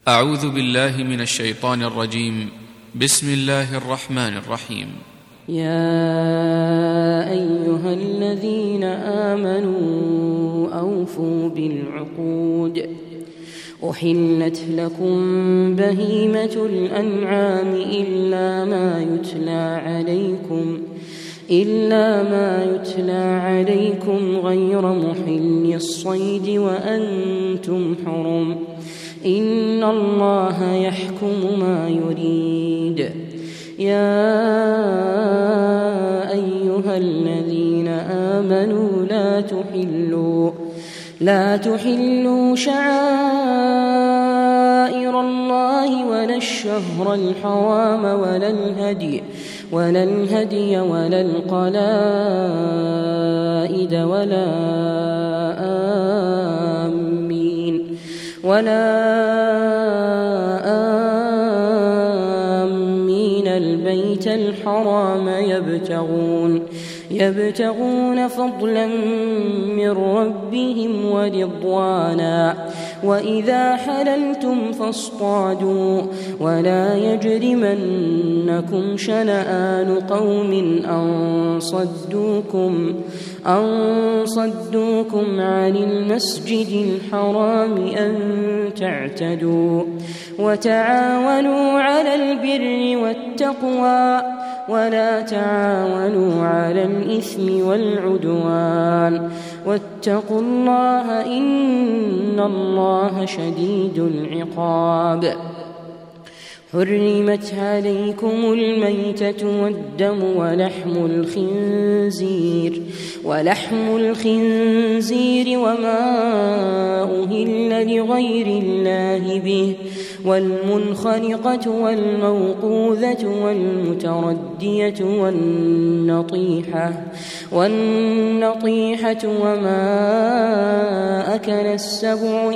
أعوذ بالله من الشيطان الرجيم. بسم الله الرحمن الرحيم. يا أيها الذين آمنوا أوفوا بالعقود. أحلت لكم بهيمة الأنعام إلا ما يتلى عليكم غير محل الصيد وأنتم حرم، إن الله يحكم ما يريد. يا أيها الذين آمنوا لا تحلوا شعائر الله ولا الشهر الحرام ولا الهدي ولا القلائد ولا آمين البيت الحرام يبتغون فضلا من ربهم ورضوانا، وإذا حللتم فاصطادوا، ولا يجرمنكم شنآن قوم أن صدوكم عن المسجد الحرام أن تعتدوا. وتعاونوا على البر والتقوى ولا تعاونوا على الإثم والعدوان، واتقوا الله إن الله شديد العقاب. حرمت عليكم الميتة والدم ولحم الخنزير وما أهل لغير الله به، والمنخنقة والموقوذة والمتردية والنطيحة وما أكل السبع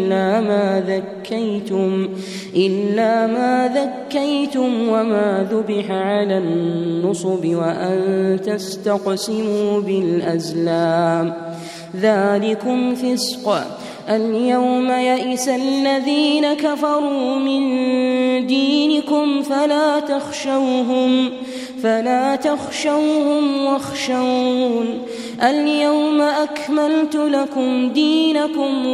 إلا ما ذكيتم وما ذبح على النصب وأن تستقسموا بالأزلام، ذلكم فسق. اليوم يئس الذين كفروا من دينكم فلا تخشوهم واخشون. اليوم أكملت لكم دينكم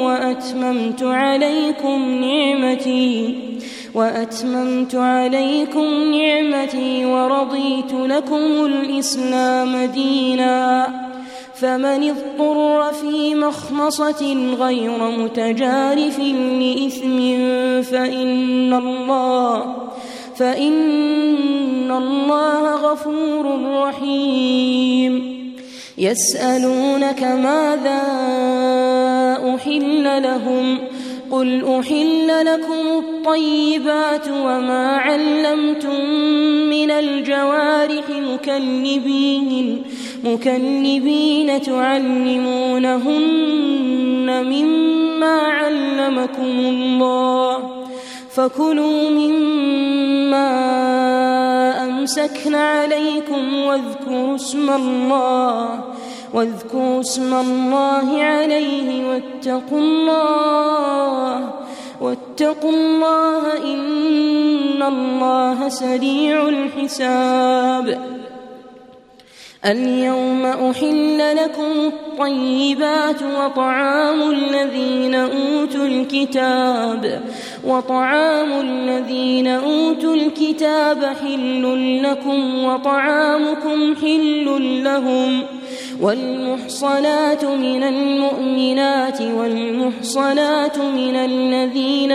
وأتممت عليكم نعمتي ورضيت لكم الإسلام دينا. فمن اضطر في مخمصة غير متجارف لإثم فإن الله غفور رحيم. يسألونك ماذا أحل لهم، قل أحل لكم الطيبات وما علمتم من الجوارح مكلبين تعلمونهن مما علمكم الله، فكلوا مما أمسكن عليكم واذكروا اسم الله عليه واتقوا الله إن الله سريع الحساب. اليوم أحل لكم الطيبات وطعام الذين أوتوا الكتاب حل لكم وطعامكم حل لهم، والمحصنات من المؤمنات والمحصنات من الذين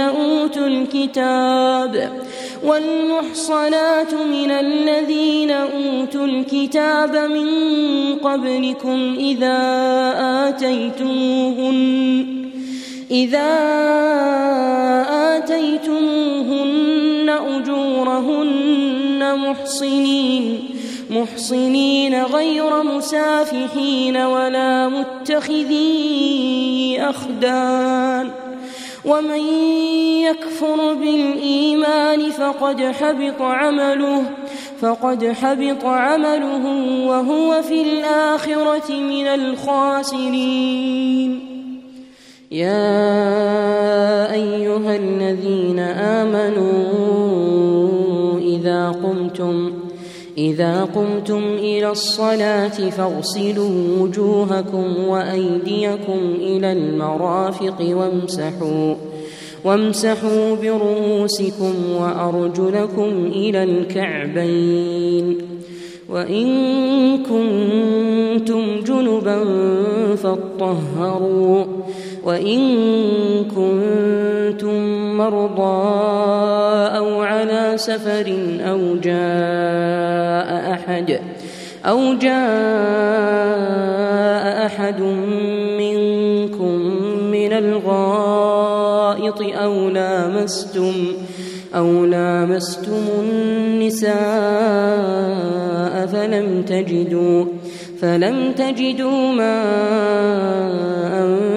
أوتوا الكتاب من قبلكم إذا آتيتموهن أجورهن محصنين غير مسافحين ولا متخذي أخدان. ومن يكفر بالإيمان فقد حبط عمله وهو في الآخرة من الخاسرين. يا أيها الذين آمنوا إذا قمتم إلى الصلاة فاغسلوا وجوهكم وأيديكم إلى المرافق وامسحوا برؤوسكم وأرجلكم إلى الكعبين، وإن كنتم جنبا فاطهروا، وإن كنتم مرضى أو على سفر أو جاء أحد منكم من الغائط أو لامستم النساء فلم تجدوا ماء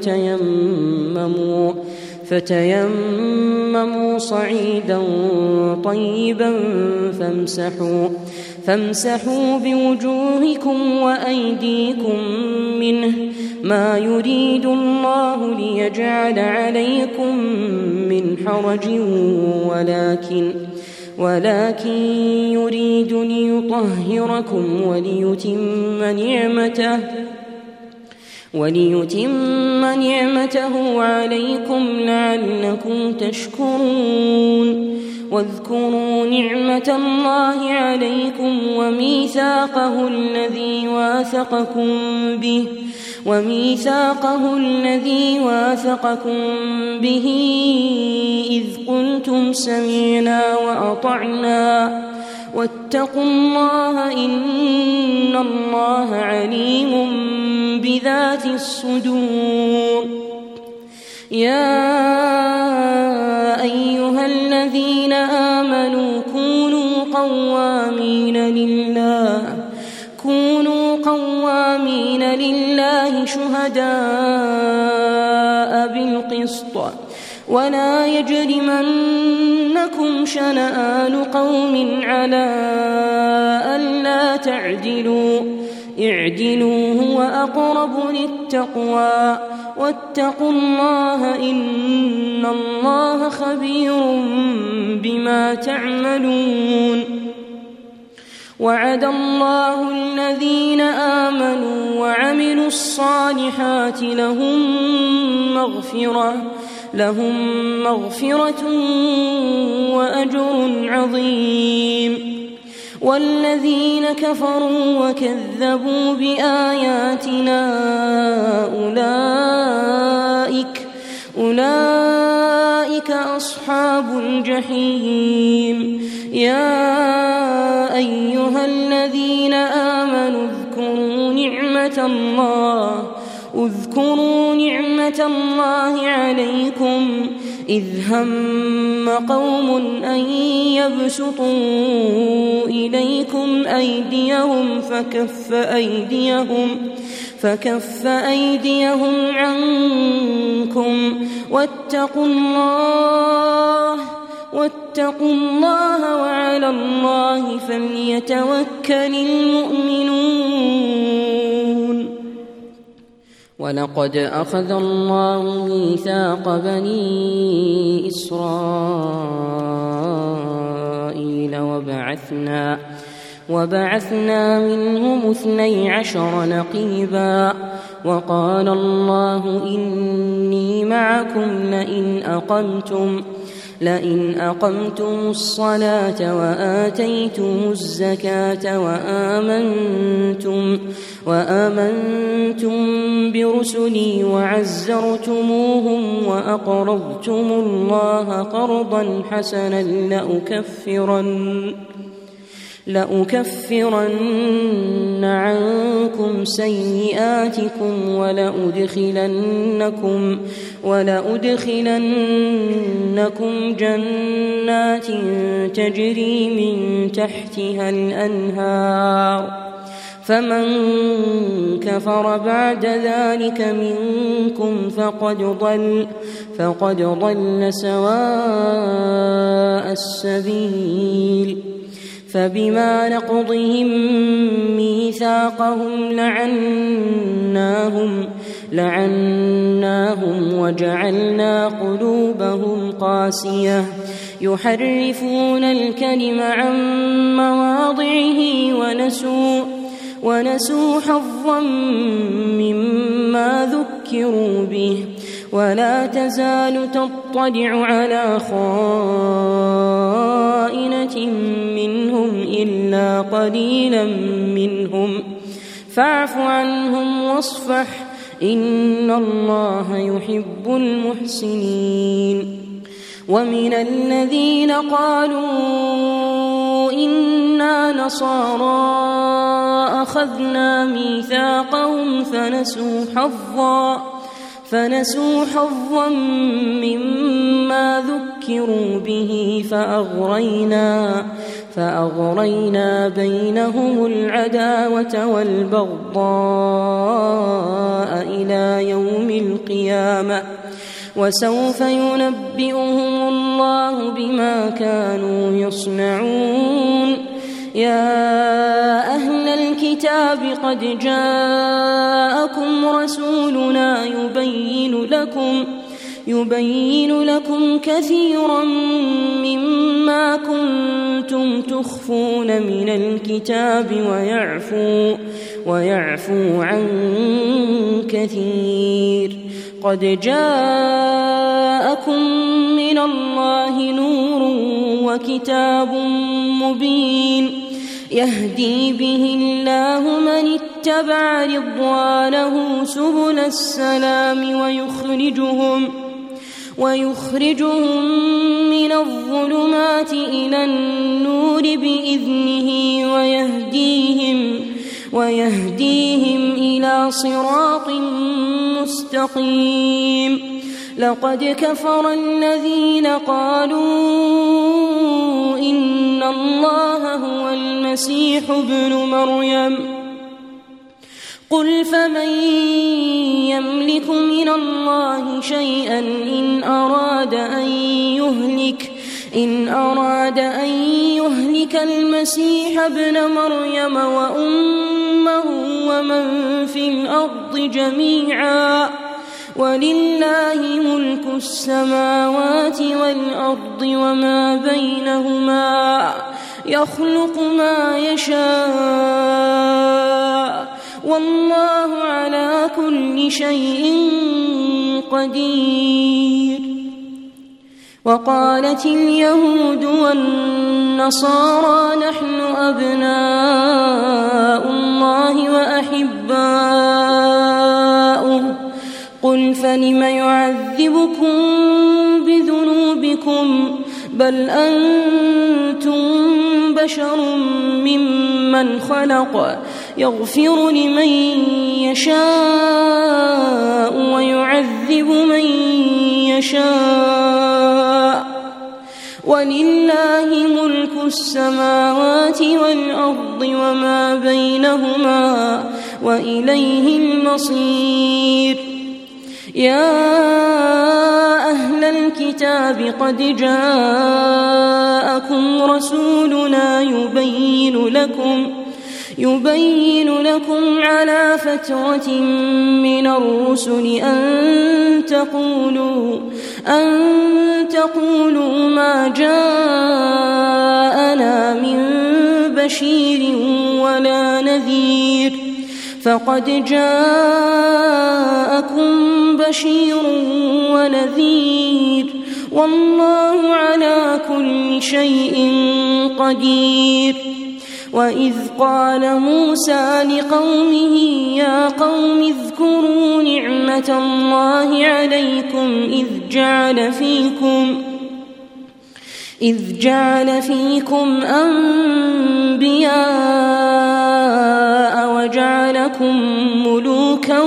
فتيمموا صعيدا طيبا فامسحوا بوجوهكم وأيديكم منه، ما يريد الله ليجعل عليكم من حرج ولكن يريد ليطهركم وليتم نعمته عليكم لعلكم تشكرون. واذكروا نعمة الله عليكم وميثاقه الذي واثقكم به إذ قلتم سمعنا وأطعنا واتقوا الله إن الله عليم بذات الصدور. يا أيها الذين آمنوا كونوا قوامين لله شهداء بالقسط، ولا يجرمنكم شنآن قوم على ألا تعدلوا، اعدلوا هو أقرب للتقوى، واتقوا الله إن الله خبير بما تعملون. وعد الله الذين آمنوا وعملوا الصالحات لهم مغفرة وأجر عظيم. والذين كفروا وكذبوا بآياتنا أولئك أصحاب الجحيم. يا أيها الذين آمنوا اذكروا نعمة الله عليكم إذ هم قوم أن يبسطوا إليكم أيديهم فكف أيديهم عنكم، واتقوا الله وعلى الله فليتوكل المؤمنون. ولقد أخذ الله ميثاق بني إسرائيل وبعثنا منهم 12 نقيبا، وقال الله إني معكم لئن أقمتم الصلاة وآتيتم الزكاة وآمنتم برسلي وعزرتموهم وأقرضتم الله قرضا حسنا لأكفرن عنكم سيئاتكم ولأدخلنكم جنات تجري من تحتها الأنهار، فمن كفر بعد ذلك منكم فقد ضل سواء السبيل. فبما نقضهم ميثاقهم لعناهم وجعلنا قلوبهم قاسية يحرفون الكلم عن مواضعه ونسوا حظا مما ذكروا به ولا تزال تطلع على خائنة منهم إلا قليلا منهم فاعف عنهم واصفح إن الله يحب المحسنين. ومن الذين قالوا إنا نصارى أخذنا ميثاقهم فنسوا حظا مما ذكروا به فأغرينا بينهم العداوة والبغضاء إلى يوم القيامة وسوف ينبئهم الله بما كانوا يصنعون. يا أهل الكتاب قد جاءكم رسولنا يبين لكم كثيرا مما كنتم تخفون من الكتاب ويعفو عن كثير. قد جاءكم من الله نور وكتاب مبين يهدي به الله من اتبع رضوانه سبل السلام ويخرجهم من الظلمات إلى النور بإذنه ويهديهم إلى صراط مستقيم. لقد كفر الذين قالوا إن الله هو المسيح ابن مريم قل فمن يملك من الله شيئا إن أراد أن يهلك المسيح ابن مريم وأمه ومن في الأرض جميعا ولله ملك السماوات والأرض وما بينهما يخلق ما يشاء والله على كل شيء قدير. وقالت اليهود والنصارى نحن أبناء الله وأحباؤه قل فلم يعذبكم بذنوبكم بل أنتم بشر ممن خلق يغفر لمن يشاء ويعذب من يشاء ولله ملك السماوات والأرض وما بينهما وإليه المصير. يا أهل الكتاب قد جاءكم رسولنا يبين لكم على فترة من الرسل أن تقولوا ما جاءنا من بشير ولا نذير فقد جاءكم بشير ونذير والله على كل شيء قدير. وإذ قال موسى لقومه يا قوم اذكروا نعمة الله عليكم إذ جعل فيكم أنبياء وجعلكم ملوكا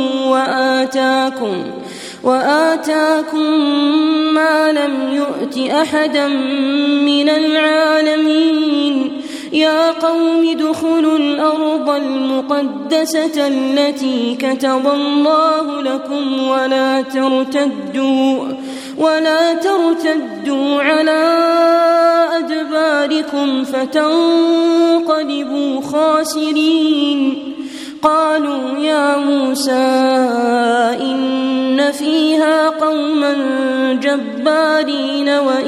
وآتاكم ما لم يؤت أحدا من العالمين. يا قوم ادخلوا الأرض المقدسة التي كتب الله لكم ولا ترتدوا على أدباركم فتنقلبوا خاسرين. قالوا يا موسى إن فيها قوما جبارين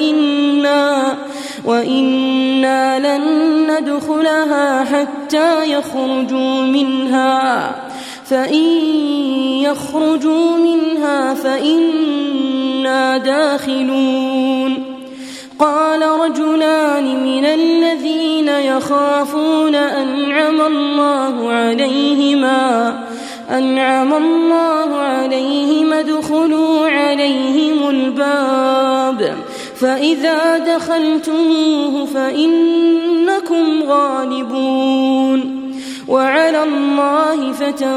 وإنا لن ندخلها حتى يخرجوا منها فإن يخرجوا منها فإنا داخلون. قال رجلان من الذين يخافون أنعم الله عليهم ادخلوا عليهم الباب فإذا دخلتموه فإنكم غالبون وعلى الله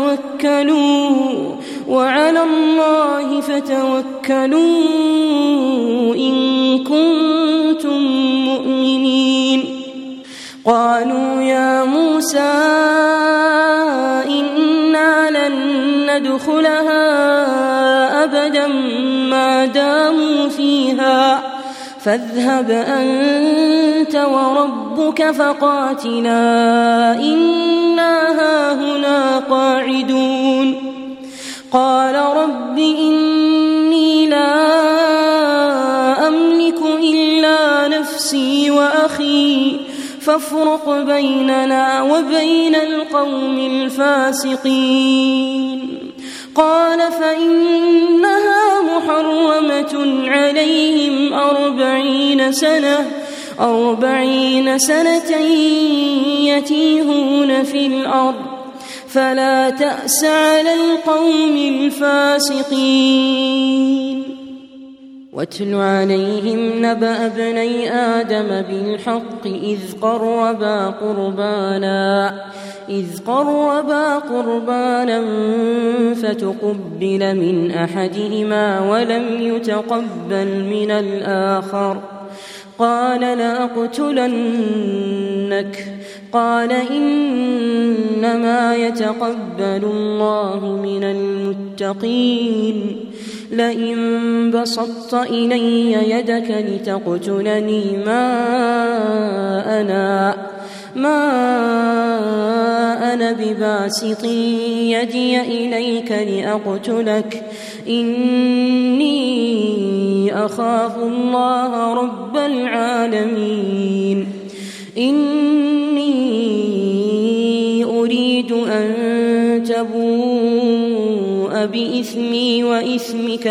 فتوكلوا إن كنتم مؤمنين. قالوا يا موسى إنا لن ندخلها أبدا ما داموا فيها فاذهب أنت وربك فقاتلا إنا هاهنا قاعدون. قال رب إني لا أملك إلا نفسي وأخي فافرق بيننا وبين القوم الفاسقين. قال فإنها محرمة عليهم 40 سنة يتيهون في الأرض فلا تأس على القوم الفاسقين. واتل عليهم نبأ ابني آدم بالحق إذ قربا قربانا فتقبل من أحدهما ولم يتقبل من الآخر قال لأقتلنك قال إنما يتقبل الله من المتقين. لئن بسطت إلي يدك لتقتلني ما أنا بباسط يدي إليك لأقتلك إني أخاف الله رب العالمين. إني أريد أن تبوء بإثمي وإثمك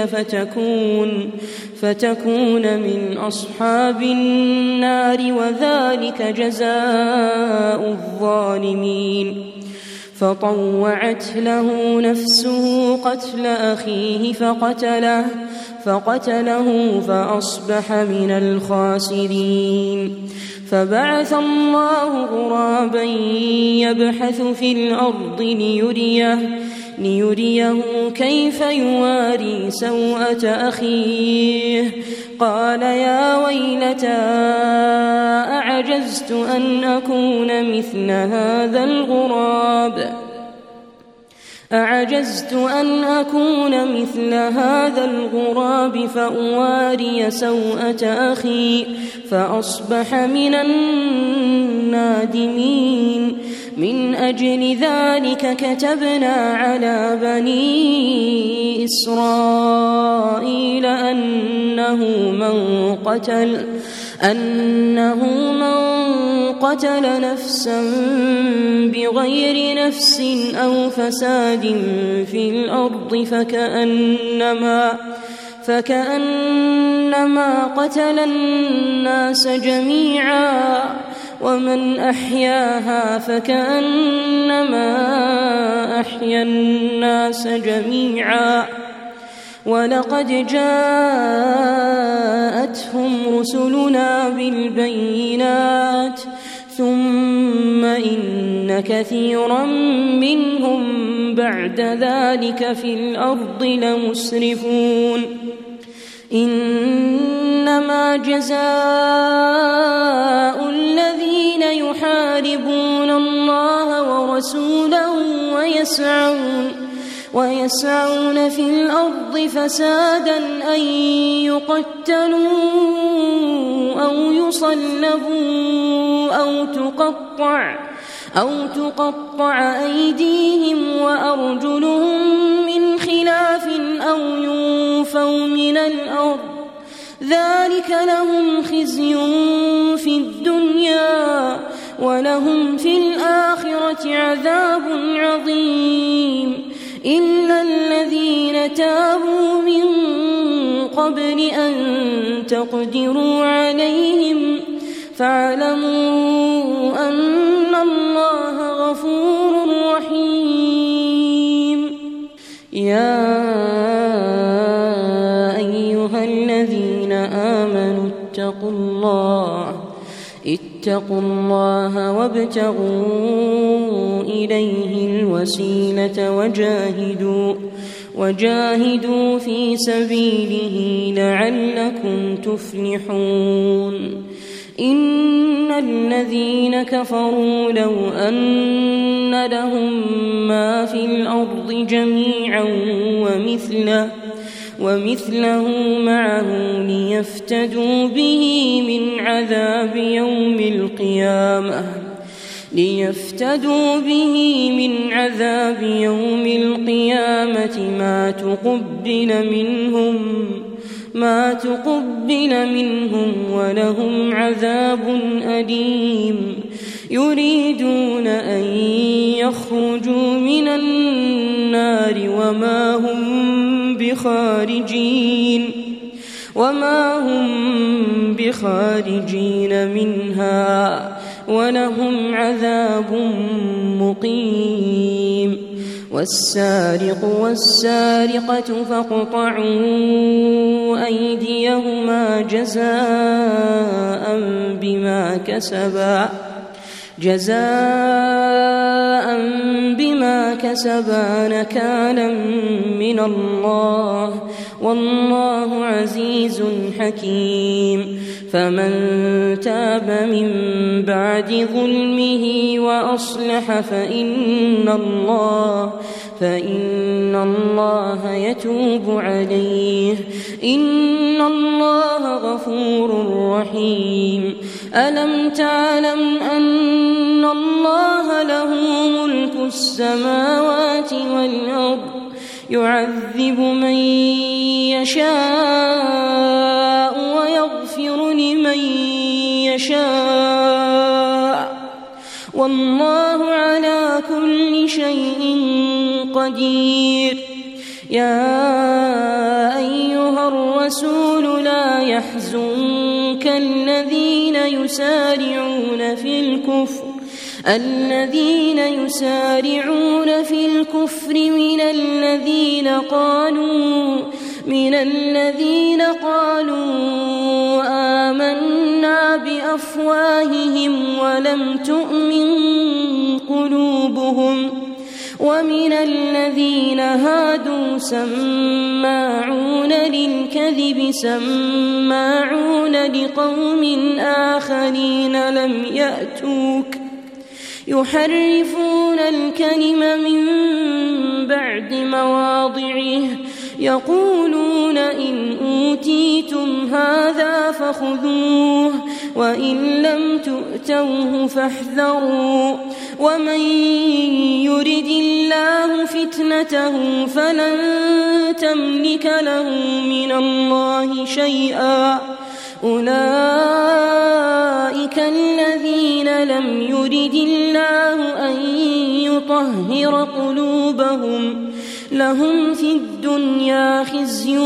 فتكون من أصحاب النار وذلك جزاء الظالمين. فطوعت له نفسه قتل أخيه فقتله فأصبح من الخاسرين. فبعث الله غرابا يبحث في الأرض ليريه كيف يواري سوءة أخيه قال يا ويلتى أعجزت أن أكون مثل هذا الغراب فأواري سوءة أخي فأصبح من النادمين. من أجل ذلك كتبنا على بني إسرائيل أنه من قتل نفسا بغير نفس أو فساد في الأرض فكأنما قتل الناس جميعا ومن أحياها فكأنما أحيا الناس جميعا. ولقد جاءتهم رسلنا بالبينات ثم إن كثيرا منهم بعد ذلك في الأرض لمسرفون. إنما جزاء الذين يحاربون الله ورسوله ويسعون في الأرض فسادا أن يقتلوا أو يصلبوا أو تقطع أيديهم وأرجلهم من خلاف أو ينفوا من الأرض ذلك لهم خزي في الدنيا ولهم في الآخرة عذاب عظيم إلا الذين تابوا من قبل أن تقدروا عليهم فاعلموا أن الله غفور رحيم. يا أيها الذين آمنوا اتقوا الله وابتغوا إليه الوسيلة وجاهدوا في سبيله لعلكم تفلحون. إن الذين كفروا لو أن لهم ما في الأرض جميعا ومثله معه ليفتدوا به من عذاب يوم القيامة ما تقبل منهم ولهم عذاب أليم. يريدون أن يخرجوا من النار وما هم بخارجين منها ولهم عذاب مقيم. والسارق والسارقة فاقطعوا أيديهما جزاء بما كسبا نكالا من الله والله عزيز حكيم. فمن تاب من بعد ظلمه وأصلح فإن الله يتوب عليه إن الله غفور رحيم. ألم تعلم أن الله له ملك السماوات والأرض يعذب من يشاء ويغفر لمن يشاء والله على كل شيء قدير. يا أيها الرسول لا يحزنك الذين يسارعون في الكفر من الذين قالوا آمنا بأفواههم ولم تؤمن قلوبهم ومن الذين هادوا سماعون للكذب سماعون لقوم آخرين لم يأتوك يحرفون الكلم من بعد مواضعه يقولون إن أوتيتم هذا فخذوه وإن لم تؤتوه فاحذروا ومن يرد الله فتنته فلن تملك له من الله شيئا. أولئك الذين لم يرد الله أن يطهر قلوبهم لهم في الدنيا خزي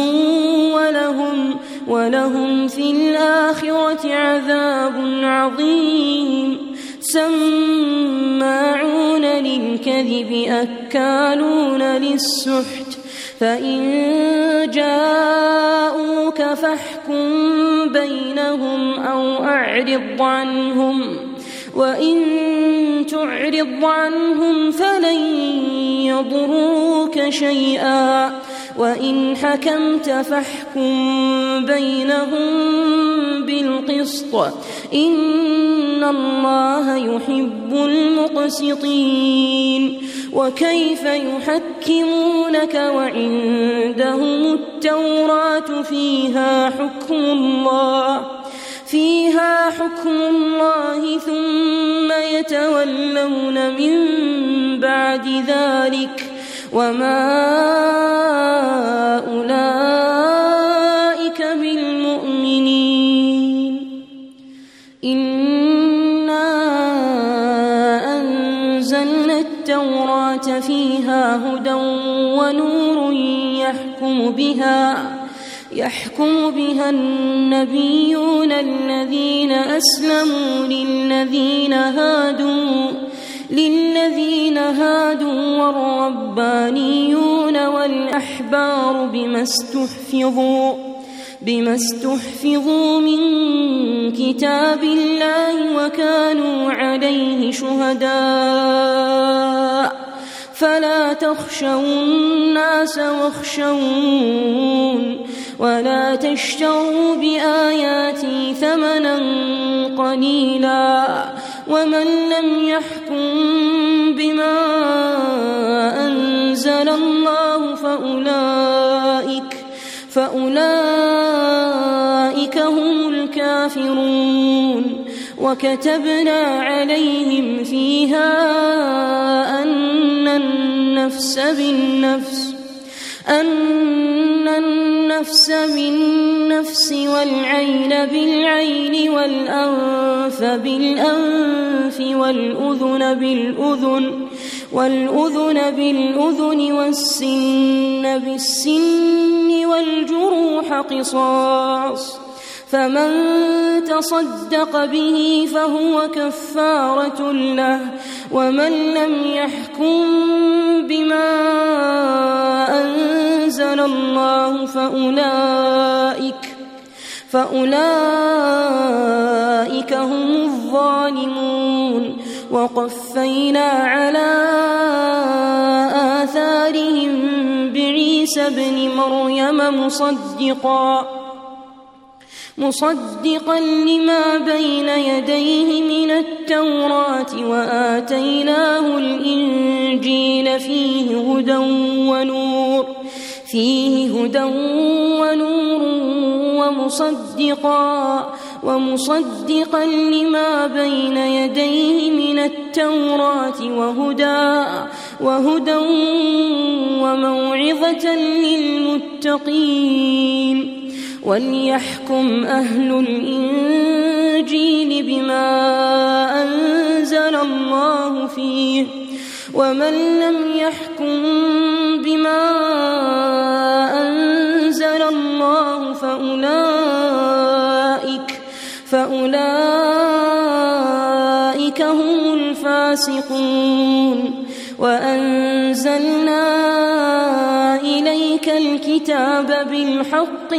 ولهم في الآخرة عذاب عظيم. سماعون للكذب أكالون للسحت فإن جاءوك فاحكم بينهم أو أعرض عنهم وإن تعرض عنهم فلن يضروك شيئا وإن حكمت فاحكم بينهم بالقسط إن الله يحب المقسطين. وكيف يحكمونك وعندهم التوراة فيها حكم الله ثم يتولون من بعد ذلك وما أولئك بالمؤمنين. إنا أنزلنا التوراة فيها هدى ونور يحكم بها النبيون الذين أسلموا للذين هادوا والربانيون والأحبار بما استحفظوا من كتاب الله وكانوا عليه شهداء فلا تخشوا الناس واخشون ولا تشتروا بآياتي ثمنا قليلا ومن لم يحكم بما أنزل الله فأولئك هم الكافرون. وكتبنا عليهم فيها أن النفس بالنفس والعين بالعين والأنف بالأنف والأذن بالأذن والسن بالسن والجروح قصاص فمن تصدق به فهو كفارة له ومن لم يحكم بما أنزل الله فأولئك هم الظالمون. وقفينا على آثارهم بعيسى ابن مريم مصدقا لما بين يديه من التوراة وآتيناه الإنجيل فيه هدى ونور ومصدقا لما بين يديه من التوراة وهدى وموعظة للمتقين. وليحكم أهل الإنجيل بما أنزل الله فيه ومن لم يحكم بما أنزل الله فأولئك هم الفاسقون. وأنزلنا إليك الكتاب بالحق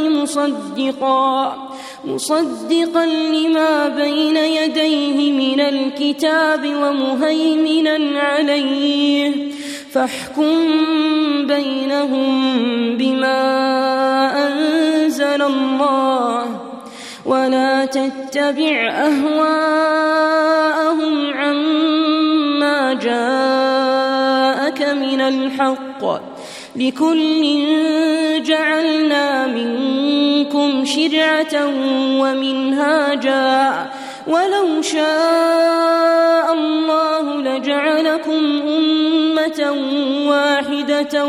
مصدقا لما بين يديه من الكتاب ومهيمنا عليه فاحكم بينهم بما أنزل الله ولا تتبع أهواءهم عما جاءك من الحق لكل جعلنا منكم شرعة ومنهاجا ولو شاء الله لجعلكم أمة واحدة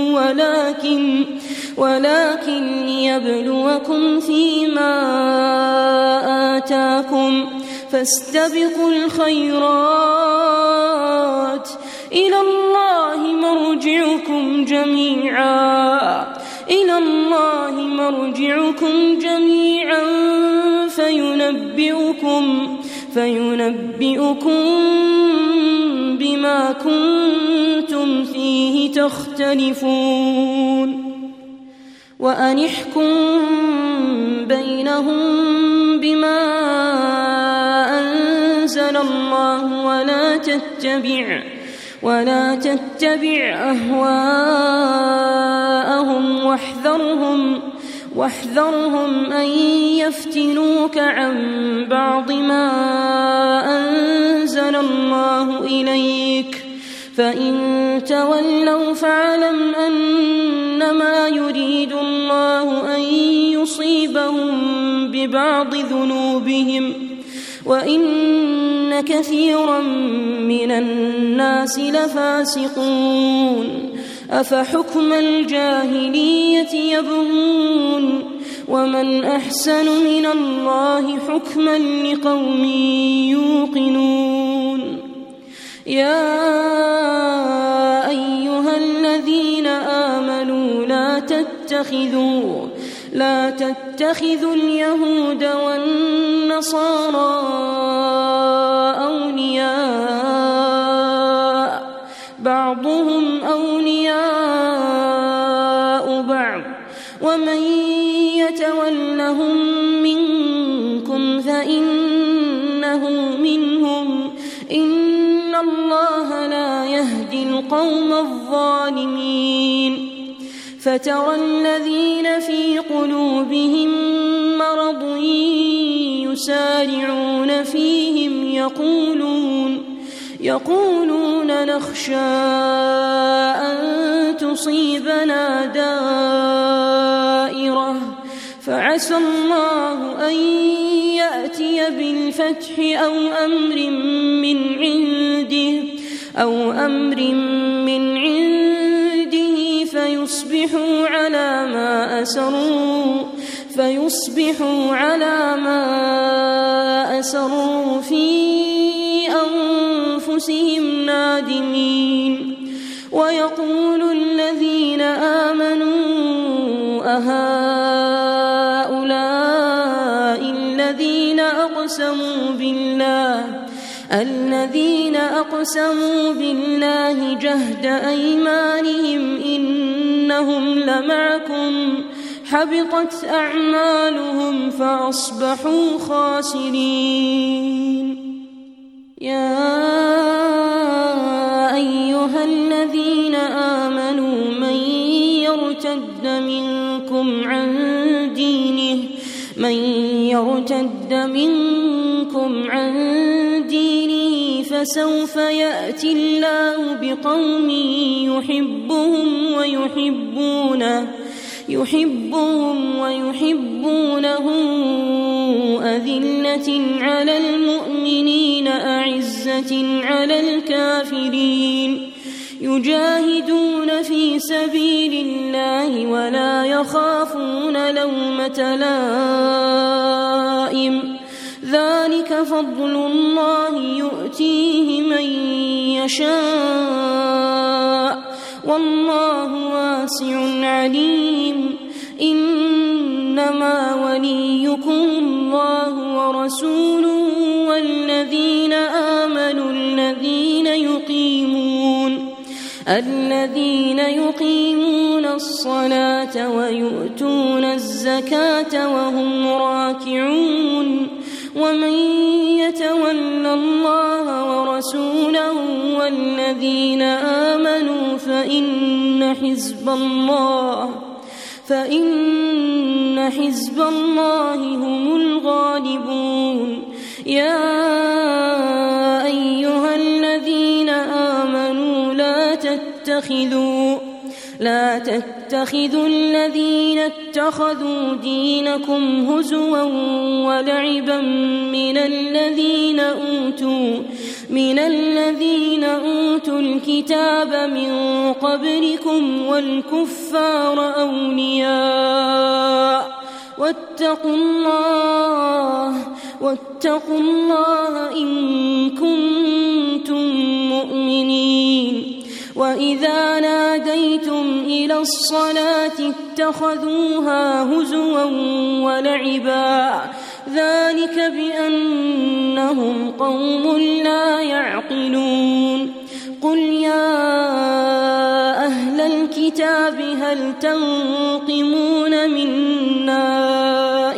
ولكن ليبلوكم فيما آتاكم فاستبقوا الخيرات إلى الله مرجعكم جميعا فينبئكم بما كنتم فيه تختلفون. وأن احكم بينهم بما أنزل الله ولا تتبع أهواءهم واحذرهم أن يفتنوك عن بعض ما أنزل الله إليك فإن تولوا فاعلم أنما يريد الله أن يصيبهم ببعض ذنوبهم وإن كثيرا من الناس لفاسقون أفحكم الجاهلية يبغون ومن أحسن من الله حكما لقوم يوقنون يا أيها الذين آمنوا لا تتخذوا اليهود والنصارى أولياء بعضهم أولياء بعض ومن يتولهم منكم فإنه منهم إن الله لا يهدي القوم الظالمين فترى الذين في قلوبهم مرض يسارعون فيهم يقولون نخشى أن تصيبنا دائرة فعسى الله أن يأتي بالفتح أو أمر من عنده فيصبحوا على ما أسروا في أنفسهم نادمين ويقول الذين آمنوا أهؤلاء الذين أقسموا بالله جهد أيمانهم إنهم لمعكم حبطت أعمالهم فأصبحوا خاسرين يا أيها الذين آمنوا من يرتد منكم عن دينه فسوف يأتي الله بقوم يحبهم ويحبونه أذلة على المؤمنين أعزة على الكافرين يجاهدون في سبيل الله ولا يخافون لومة لائم ذلك فضل الله يؤتيه من يشاء والله واسع عليم إنما وليكم الله ورسوله والذين آمنوا الذين يقيمون الصلاة ويؤتون الزكاة وهم راكعون ومن يتول الله ورسوله والذين آمنوا فإن حزب الله هم الغالبون يا أيها الذين آمنوا لا تتخذوا الذين اتخذوا دينكم هزوا ولعبا من الذين أوتوا الكتاب من قبلكم والكفار أولياء واتقوا الله إن كنتم مؤمنين وإذا ناديتم إلى الصلاة اتخذوها هزوا ولعبا ذلك بأنهم قوم لا يعقلون قل يا أهل الكتاب هل تنقمون منا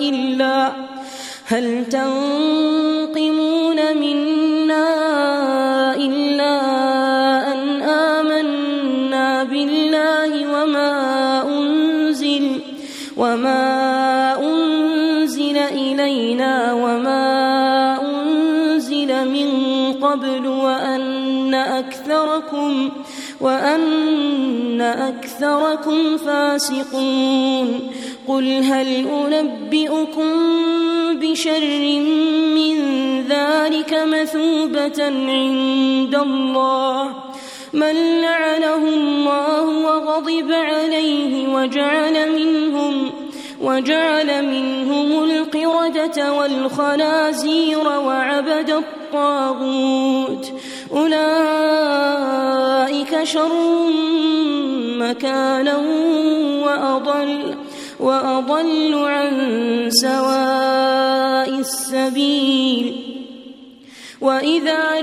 إلا أن آمنا بالله وما أنزل إلينا وما أنزل من قبل وأن أكثركم فاسقون قل هل أنبئكم بشر من ذلك مثوبة عند الله من لعنه الله وغضب عليه وجعل منهم القردة والخنازير وعبد الطاغوت أولئك شر مكانا وأضل عن سواء السبيل وإذا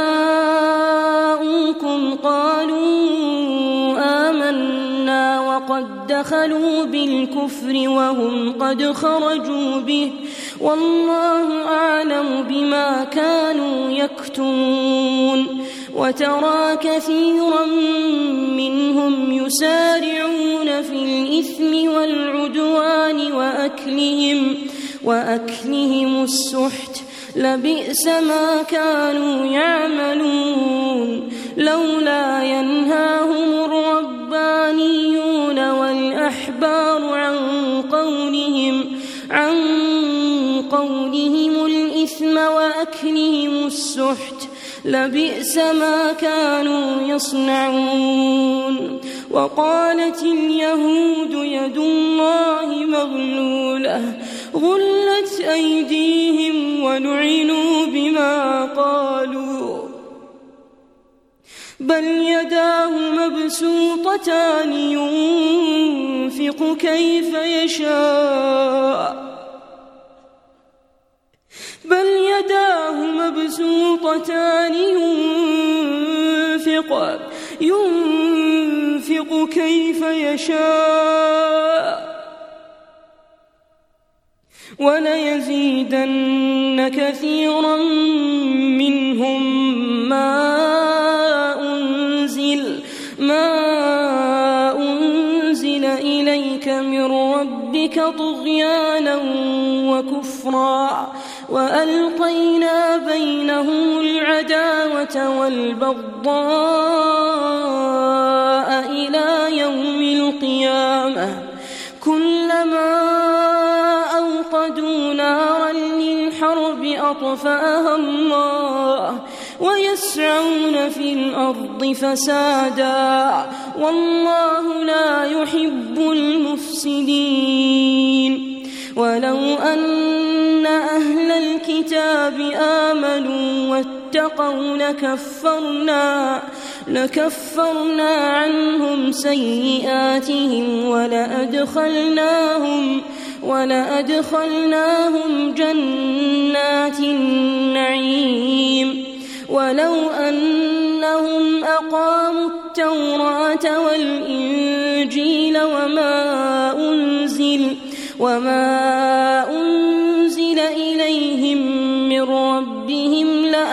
جاءوكم قالوا آمنا وقد دخلوا بالكفر وهم قد خرجوا به والله أعلم بما كانوا يكتمون وترى كثيرا منهم يسارعون في الإثم والعدوان وأكلهم السحت لبئس ما كانوا يعملون لولا ينهاهم الربانيون والأحبار عن قولهم الإثم وأكلهم السحت لبئس ما كانوا يصنعون وقالت اليهود يد الله مغلولة غلت أيديهم ولعنوا بما قالوا بل يداه مبسوطتان ينفق كيف يشاء ينفق كيف يشاء وليزيدن كثيرا منهم ما أنزل إليك من ربك طغيانا وكفرا وألقينا بينهم العداوة والبغضاء إلى يوم القيامة كلما أوقدوا نارا للحرب أطفأها الله ويسعون في الأرض فسادا والله لا يحب المفسدين ولو أن أهل الكتاب آمنوا واتقوا لكفرنا عنهم سيئاتهم ولأدخلناهم جنات النعيم ولو أنهم أقاموا التوراة والإنجيل وما أنزل إليهم من ربهم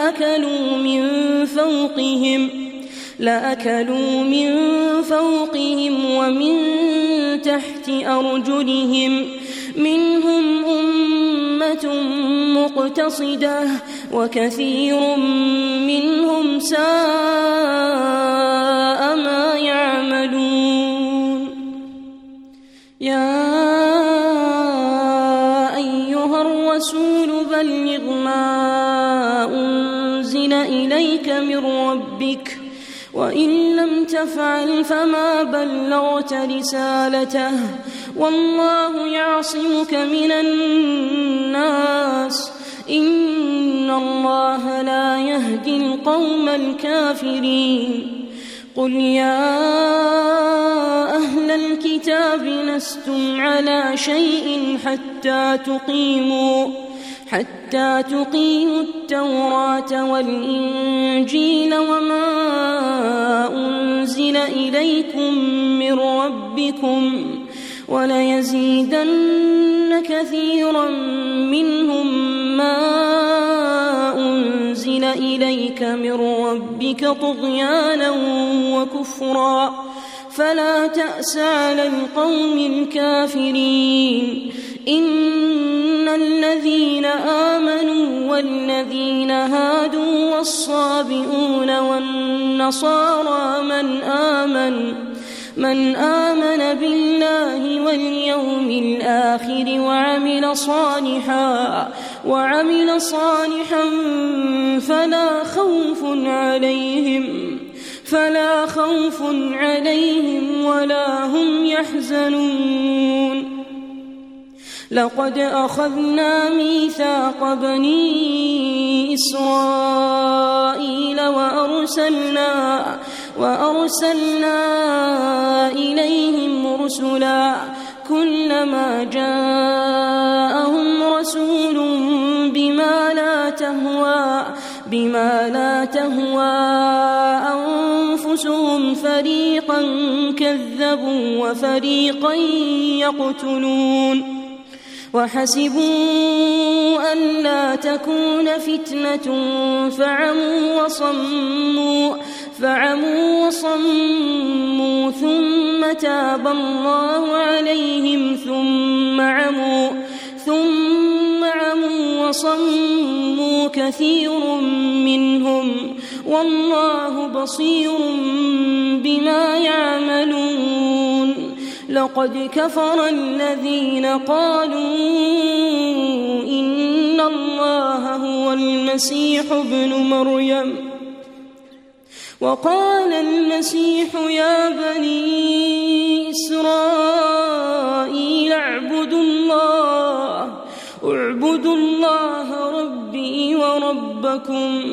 لأكلوا من فوقهم ومن تحت أرجلهم منهم أمة مقتصدة وكثير منهم ساء ما يعملون يا أيها الرسول بلغ ما أنزل إليك من ربك وإن لم تفعل فما بلغت رسالته والله يعصمك من الناس إن الله لا يهدي القوم الكافرين قل يا أهل الكتاب لستم على شيء حتى تقيموا التوراة والإنجيل وما أنزل إليكم من ربكم وليزيدن كثيرا منهم ما أنزل إليك من ربك طغيانا وكفرا فلا تأس على القوم الكافرين إن الذين آمنوا والذين هادوا والصابئون والنصارى من آمن بالله واليوم الآخر وعمل صالحا فلا خوف عليهم ولا هم يحزنون. لقد أخذنا ميثاق بني إسرائيل وأرسلنا إليهم رسلا كلما جاءهم رسول بما لا تهوى أنفسهم فريقا كذبوا وفريقا يقتلون. وحسبوا ألا تكون فتنة فعموا وصموا ثم تاب الله عليهم ثم عموا وصموا كثير منهم والله بصير بما يعملون. لقد كفر الذين قالوا إن الله هو المسيح ابن مريم وقال المسيح يا بني إسرائيل اعبدوا الله ربي وربكم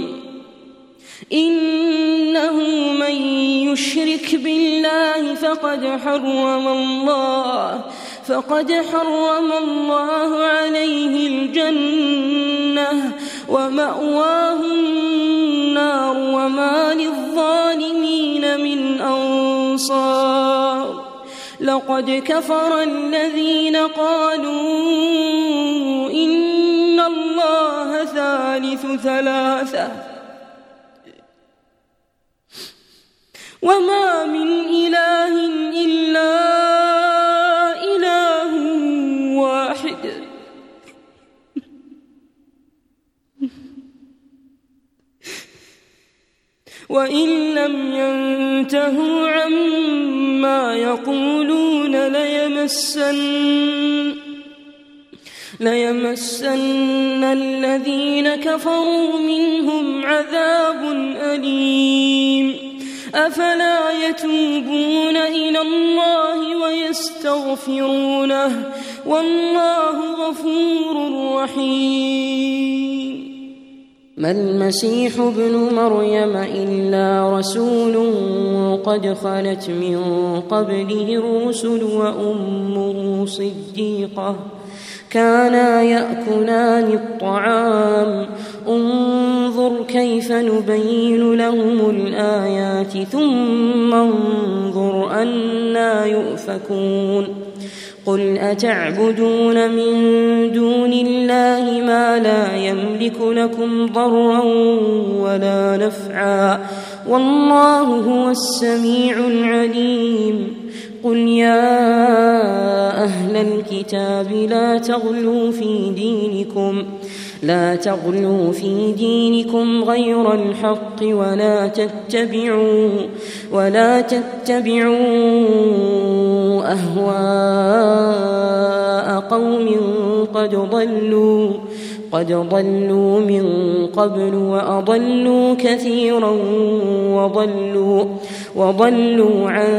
إنه من يشرك بالله فقد حرم الله عليه الجنة ومأواه النار وما للظالمين من أنصار. لقد كفر الذين قالوا إن الله ثالث ثلاثة وما من إله إلا إله واحد وإن لم ينتهوا عما يقولون ليمسن الذين كفروا منهم عذاب أليم. أفلا يتوبون إلى الله ويستغفرونه والله غفور رحيم. ما المسيح ابن مريم إلا رسول قد خلت من قبله الرسل وأمه صديقة كانا يأكلان الطعام انظر كيف نبين لهم الآيات ثم انظر أنى يؤفكون. قل أتعبدون من دون الله ما لا يملك لكم ضرا ولا نفعا والله هو السميع العليم. قل يا أهل الكتاب لا تغلوا في دينكم غير الحق ولا تتبعوا أهواء قوم قد ضلوا من قبل وأضلوا كثيرا وضلوا عن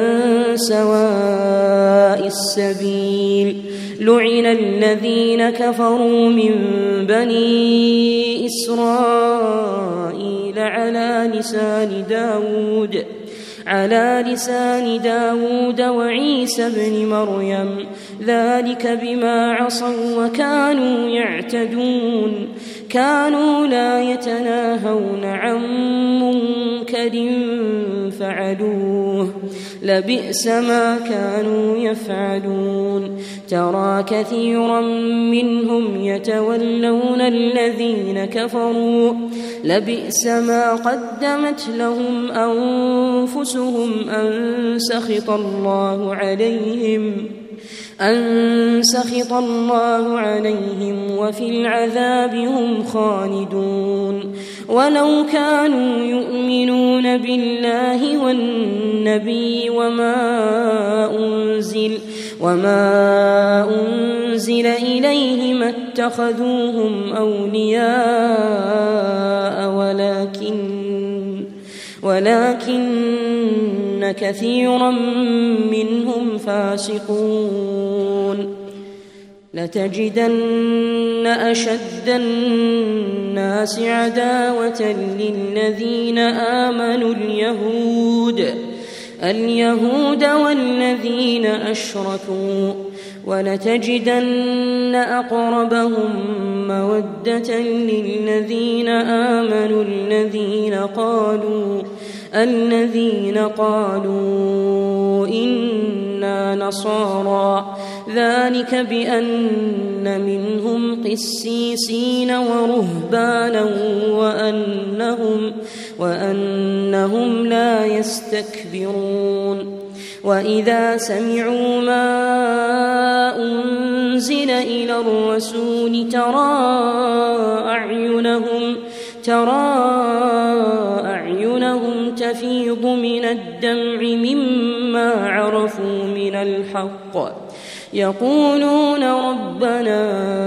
سواء السبيل. لعن الذين كفروا من بني إسرائيل على لسان داود وعيسى بن مريم ذلك بما عصوا وكانوا يعتدون. كانوا لا يتناهون عن منكر فعلوه لبئس ما كانوا يفعلون. ترى كثيرا منهم يتولون الذين كفروا لبئس ما قدمت لهم أنفسهم أن سخط الله عليهم وفي العذاب هم خالدون. ولو كانوا يؤمنون بالله والنبي وما أنزل إليهم اتخذوهم أولياء ولكن كثيرا منهم فاسقون لتجدن أشد الناس عداوة للذين آمنوا اليهود والذين أشركوا ولتجدن أقربهم مودة للذين آمنوا الذين قالوا إنا نصارى ذلك بأن منهم قسيسين ورهبانا وأنهم لا يستكبرون وإذا سمعوا ما أنزل إلى الرسول ترى أعينهم تفيض من الدمع مما عرفوا من الحق يقولون ربنا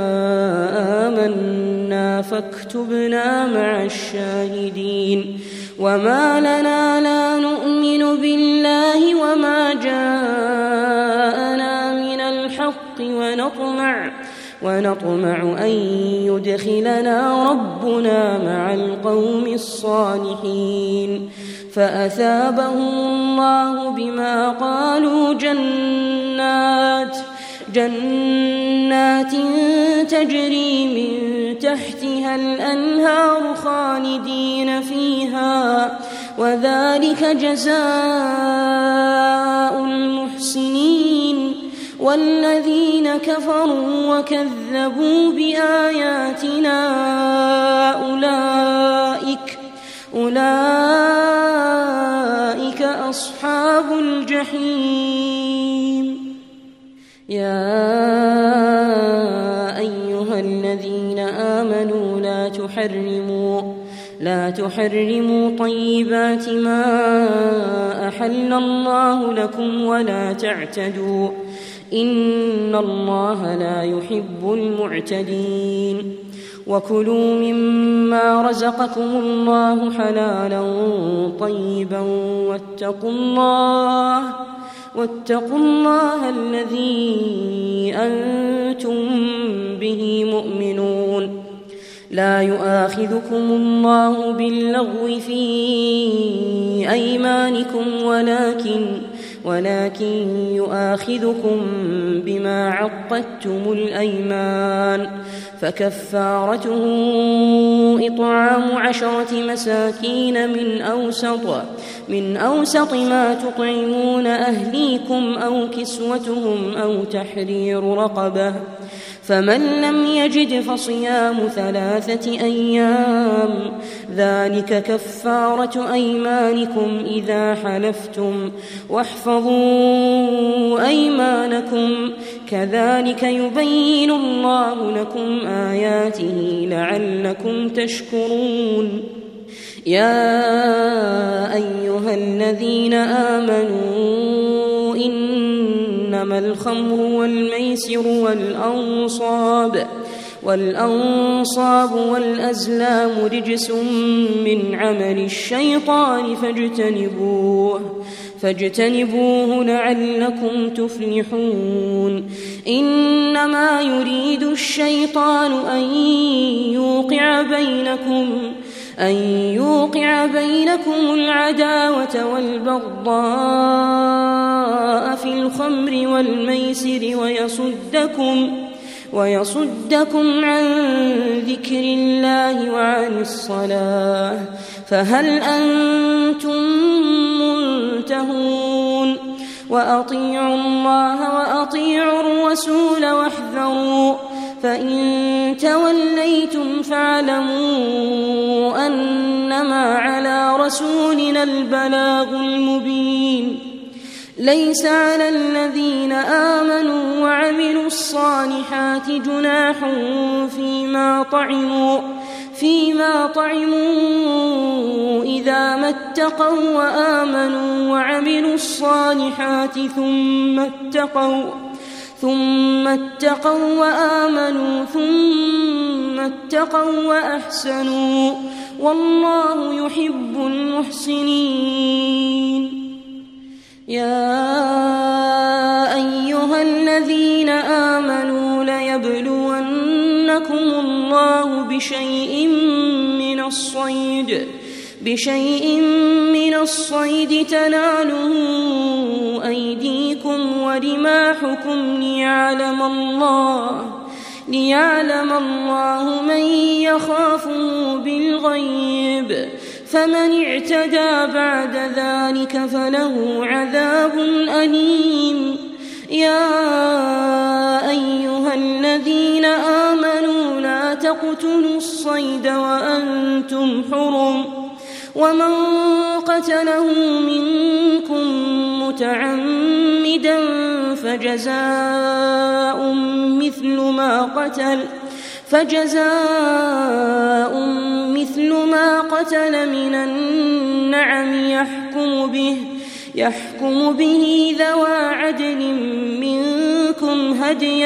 آمنا فاكتبنا مع الشاهدين وما لنا لا نؤمن بالله وما جاءنا من الحق ونطمع أن يدخلنا ربنا مع القوم الصالحين فأثابهم الله بما قالوا جنات تجري من تحتها الأنهار خالدين فيها وذلك جزاء المحسنين والذين كفروا وكذبوا بآياتنا أولئك أصحاب الجحيم يا أيها الذين آمنوا لا تحرموا طيبات ما أحل الله لكم ولا تعتدوا إن الله لا يحب المعتدين وكلوا مما رزقكم الله حلالا طيبا واتقوا الله الذي أنتم به مؤمنون لا يؤاخذكم الله باللغو في أيمانكم ولكن يؤاخذكم بما عقدتم الأيمان فكفارته إطعام 10 مساكين من أوسط ما تطعمون أهليكم أو كسوتهم أو تحرير رقبة فمن لم يجد فصيام 3 أيام ذلك كفارة أيمانكم إذا حلفتم واحفظوا أيمانكم كذلك يبين الله لكم آياته لعلكم تشكرون يا أيها الذين آمنوا إنما الخمر والميسر والأنصاب والأزلام رجس من عمل الشيطان فاجتنبوه لعلكم تفلحون إنما يريد الشيطان أن يوقع بينكم العداوة والبغضاء في الخمر والميسر ويصدكم عن ذكر الله وعن الصلاة فهل أنتم منتهون وأطيعوا الله وأطيعوا الرسول واحذروا فإن توليتم فاعلموا أنما على رسولنا البلاغ المبين ليس على الذين آمنوا وعملوا الصالحات جناح فيما طعموا إذا ما اتقوا وآمنوا وعملوا الصالحات ثم اتقوا وآمنوا ثم اتقوا وأحسنوا والله يحب المحسنين. يا أيها الذين آمنوا ليبلونكم الله بشيء من الصيد تناله أيديكم ورماحكم ليعلم الله من يخافه بالغيب، فمن اعتدى بعد ذلك فله عذاب أليم. يا أيها الذين آمنوا لا تقتلوا الصيد وأنتم حرم، ومن قتله منكم متعمدا فجزاء مثل ما قتل من النعم يحكم به ذوى عدل منكم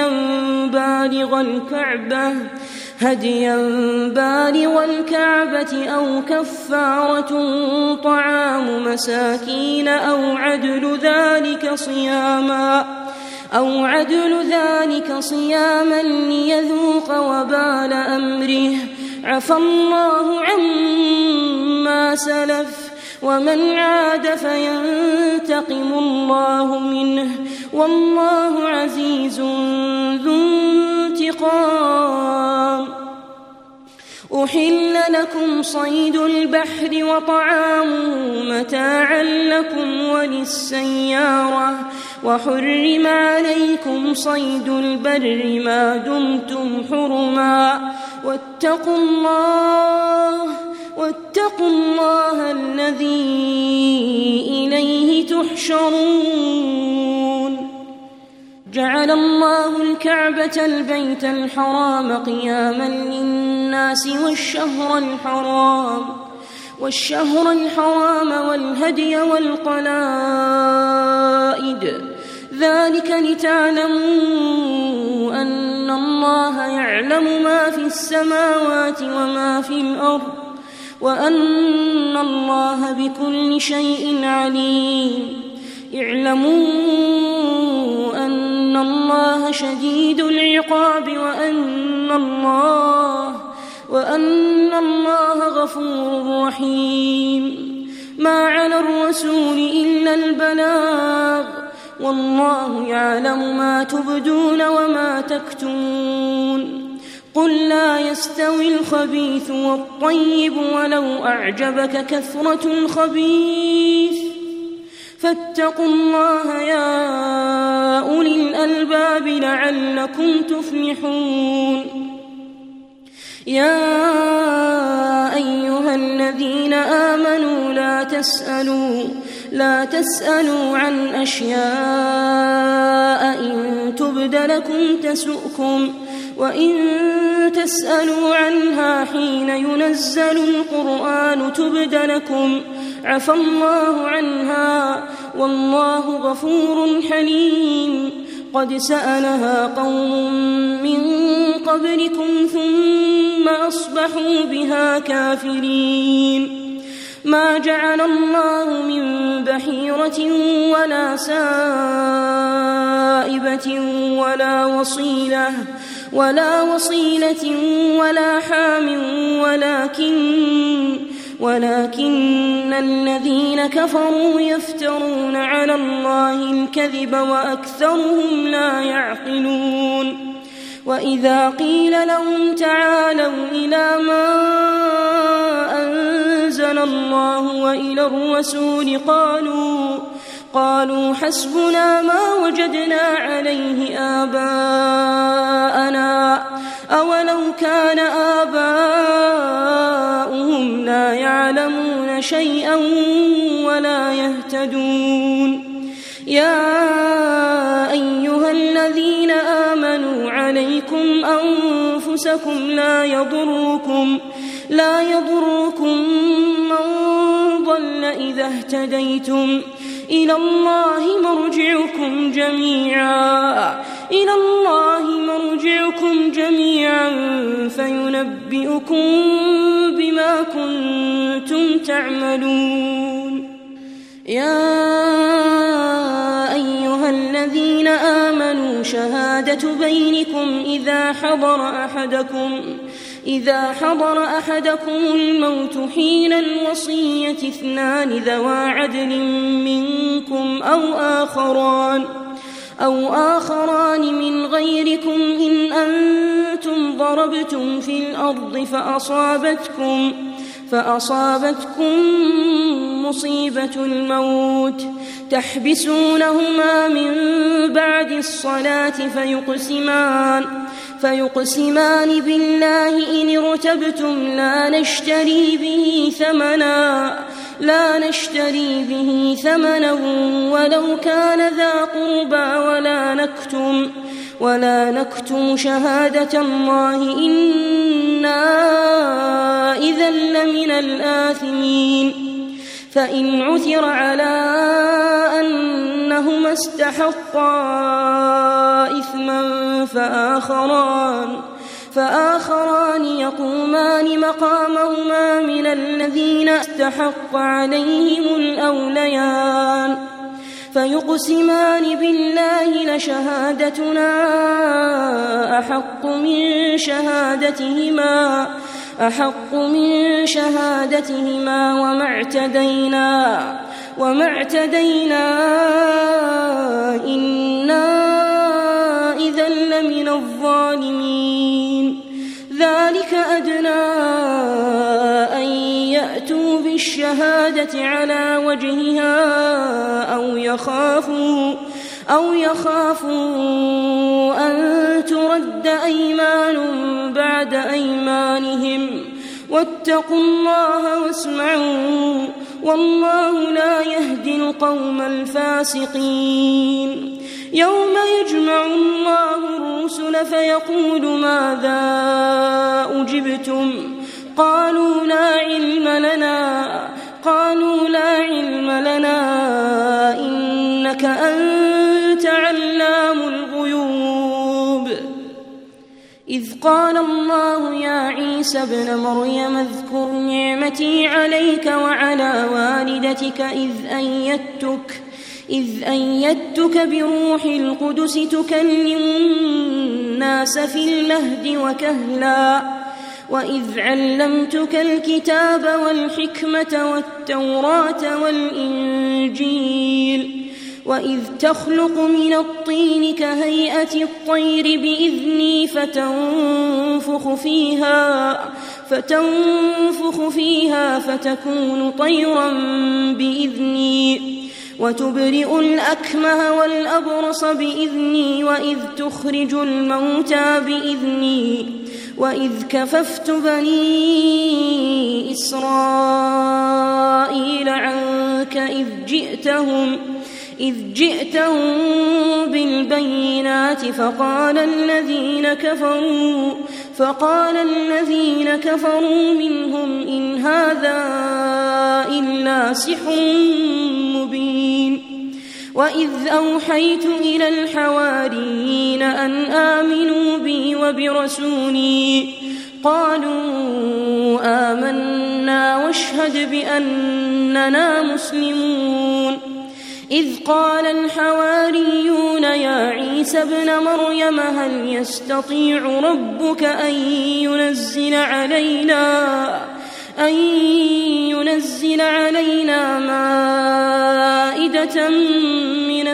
هديا بالغ الكعبة أو كفارة طعام مساكين أو عدل ذلك صياما ليذوق وبال أمره. عفى الله عما سلف، ومن عاد فينتقم الله منه، والله عزيز ذو انتقام. أحل لكم صيد البحر وطعامه متاعا لكم وللسيارة، وحرم عليكم صيد البر ما دمتم حرما، واتقوا الله الذي إليه تحشرون. جعل الله الكعبة البيت الحرام قياما للناس والشهر الحرام والهدي والقلائد، ذلك لتعلموا أن الله يعلم ما في السماوات وما في الأرض، وأن الله بكل شيء عليم. اعلموا أن الله شديد العقاب وأن الله غفور رحيم. ما على الرسول إلا البلاغ، والله يعلم ما تبدون وما تكتمون. قل لا يستوي الخبيث والطيب ولو أعجبك كثرة الخبيث، فاتقوا الله يا أولي الألباب لعلكم تفلحون. يا أيها الذين آمنوا لا تسألوا عن أشياء إن تبد لكم تسؤكم، وإن تسألوا عنها حين ينزل القرآن تبد لكم عفى الله عنها، والله غفور حليم. قد سألها قوم من قبلكم ثم أصبحوا بها كافرين. ما جعل الله من بحيرة ولا سائبة ولا وصيلة ولا حام، ولكن الذين كفروا يفترون على الله الكذب وأكثرهم لا يعقلون. وإذا قيل لهم تعالوا إلى ما أنزل الله وإلى الرسول قالوا حسبنا ما وجدنا عليه آباءنا، أولو كان آباؤهم لا يعلمون شيئا ولا يهتدون. يا أيها الذين آمنوا عليكم أنفسكم لا يضركم من ضل إذا اهتديتم، إلى الله مرجعكم جميعا إلى الله مرجعكم جميعا فينبئكم بما كنتم تعملون. يا أيها الذين آمنوا شهادة بينكم إذا حضر أحدكم الموت حين الوصية 2 ذوى عدل منكم أو آخران من غيركم إن أنتم ضربتم في الأرض فأصابتكم مصيبة الموت تحبسونهما من بعد الصلاة فيقسمان بالله إن ارتبتم لا نشتري به ثمنا ولو كان ذا قربى ولا نكتم شهادة الله إنا إذا لمن الآثمين. فإن عثر على أنهما استحقا إثما فآخران يقومان مقامهما من الذين استحق عليهم الأوليان فيقسمان بالله لشهادتنا أحق من شهادتهما وما اعتدينا إنا إذا لمن الظالمين. ذلك أدنى أن يأتوا بالشهادة على وجهها أو يخافوا أن ترد أيمان بعد أيمانهم واتقوا الله واسمعوا والله لا يهدي القوم الفاسقين. يوم يجمع الله الرسل فيقول ماذا أجبتم قالوا لا علم لنا إنك أنت علام الغيوب. إذ قال الله يا عيسى ابن مريم اذكر نعمتي عليك وعلى والدتك إذ أيدتك بروح القدس تكلم الناس في المهد وكهلا وإذ علمتك الكتاب والحكمة والتوراة والإنجيل وإذ تخلق من الطين كهيئة الطير بإذني فتنفخ فيها فتكون طيرا بإذني وتبرئ الأكمه والأبرص بإذني وإذ تخرج الموتى بإذني وإذ كففت بني إسرائيل عنك إذ جئتهم بالبينات فقال الذين كفروا منهم إن هذا إلا سحر مبين. وإذ أوحيت إلى الحواريين أن آمنوا بي وبرسولي قالوا آمنا واشهد بأننا مسلمون. إذ قال الحواريون يا عيسى ابن مريم هل يستطيع ربك أن ينزل علينا مائدة من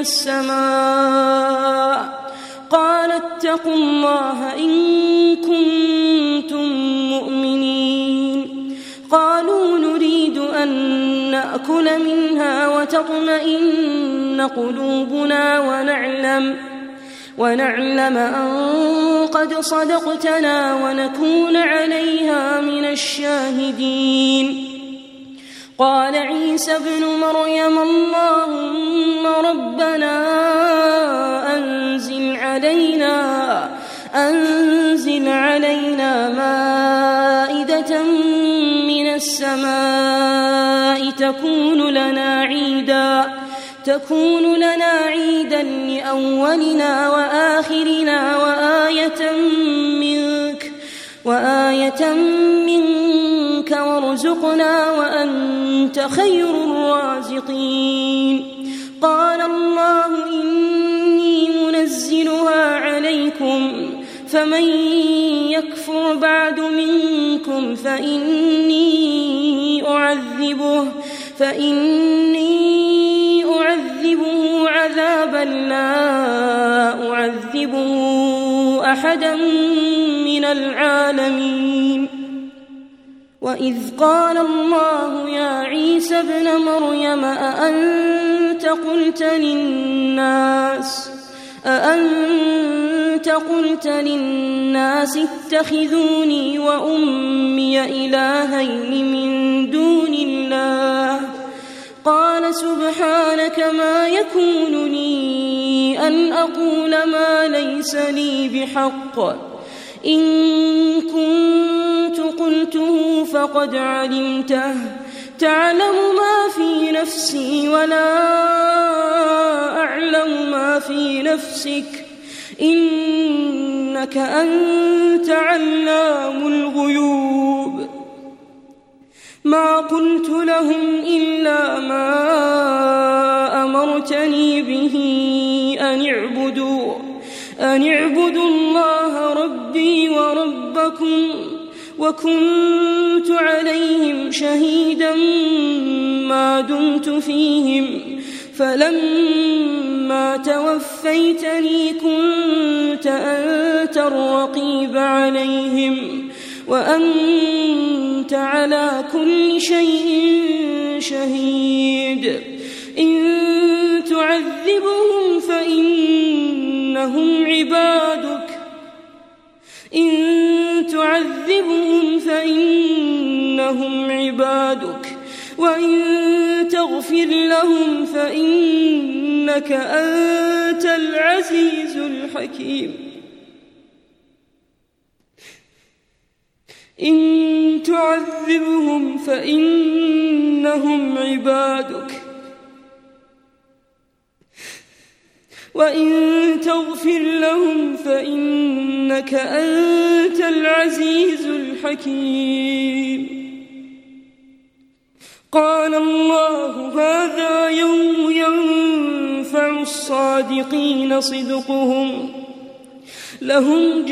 السماء قال اتقوا الله إن كنتم مؤمنين. قالوا نريد أن نأكل منها وتطمئن قلوبنا ونعلم أن قد صدقتنا ونكون عليها من الشاهدين. قال عيسى ابن مريم اللهم ربنا أنزل علينا مائدة من السماء تكون لنا عيدا لأولنا وآخرنا وآية منك وارزقنا وأنت خير الرازقين. قال الله إني منزلها عليكم فمن يكفر بعد منكم فإني أعذبه عذابا لا أعذبه أحدا من العالمين. وإذ قال الله يا عيسى ابن مريم أأنت قلت للناس اتخذوني وأمي إلهين من دون الله؟ قال سبحانك ما يكون لي أن أقول ما ليس لي بحق، إن كنت قلته فقد علمته، تعلم ما في نفسي ولا أعلم ما في نفسك، إنك أنت علام الغيوب. ما قلت لهم إلا ما أمرتني به أن اعبدوا الله ربي وربكم، وكنت عليهم شهيدا ما دمت فيهم، فلما توفيتني كنت أنت الرقيب عليهم، وأنت على كل شيء شهيد. إن تعذبهم فإنهم عبادك، وإن تغفر لهم فإنك أنت العزيز الحكيم. إن تعذبهم فإنهم عبادك، وإن تغفر لهم فإنك أنت العزيز الحكيم. قال الله هذا يوم ينفع الصادقين صدقهم، لهم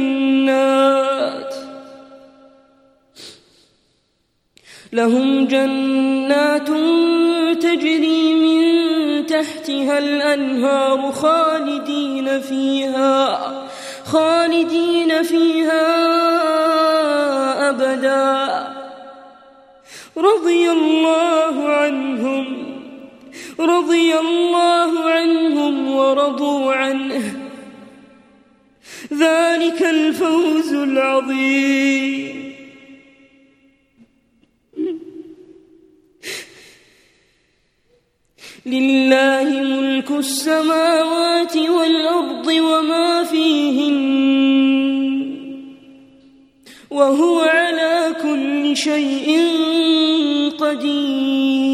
جنات تجري من تحتها الأنهار خالدين فيها أبدا، رضي الله عنهم ورضوا عنه، ذلك الفوز العظيم. لله ملك السماوات والأرض وما فيهن، وهو على كل شيء قدير.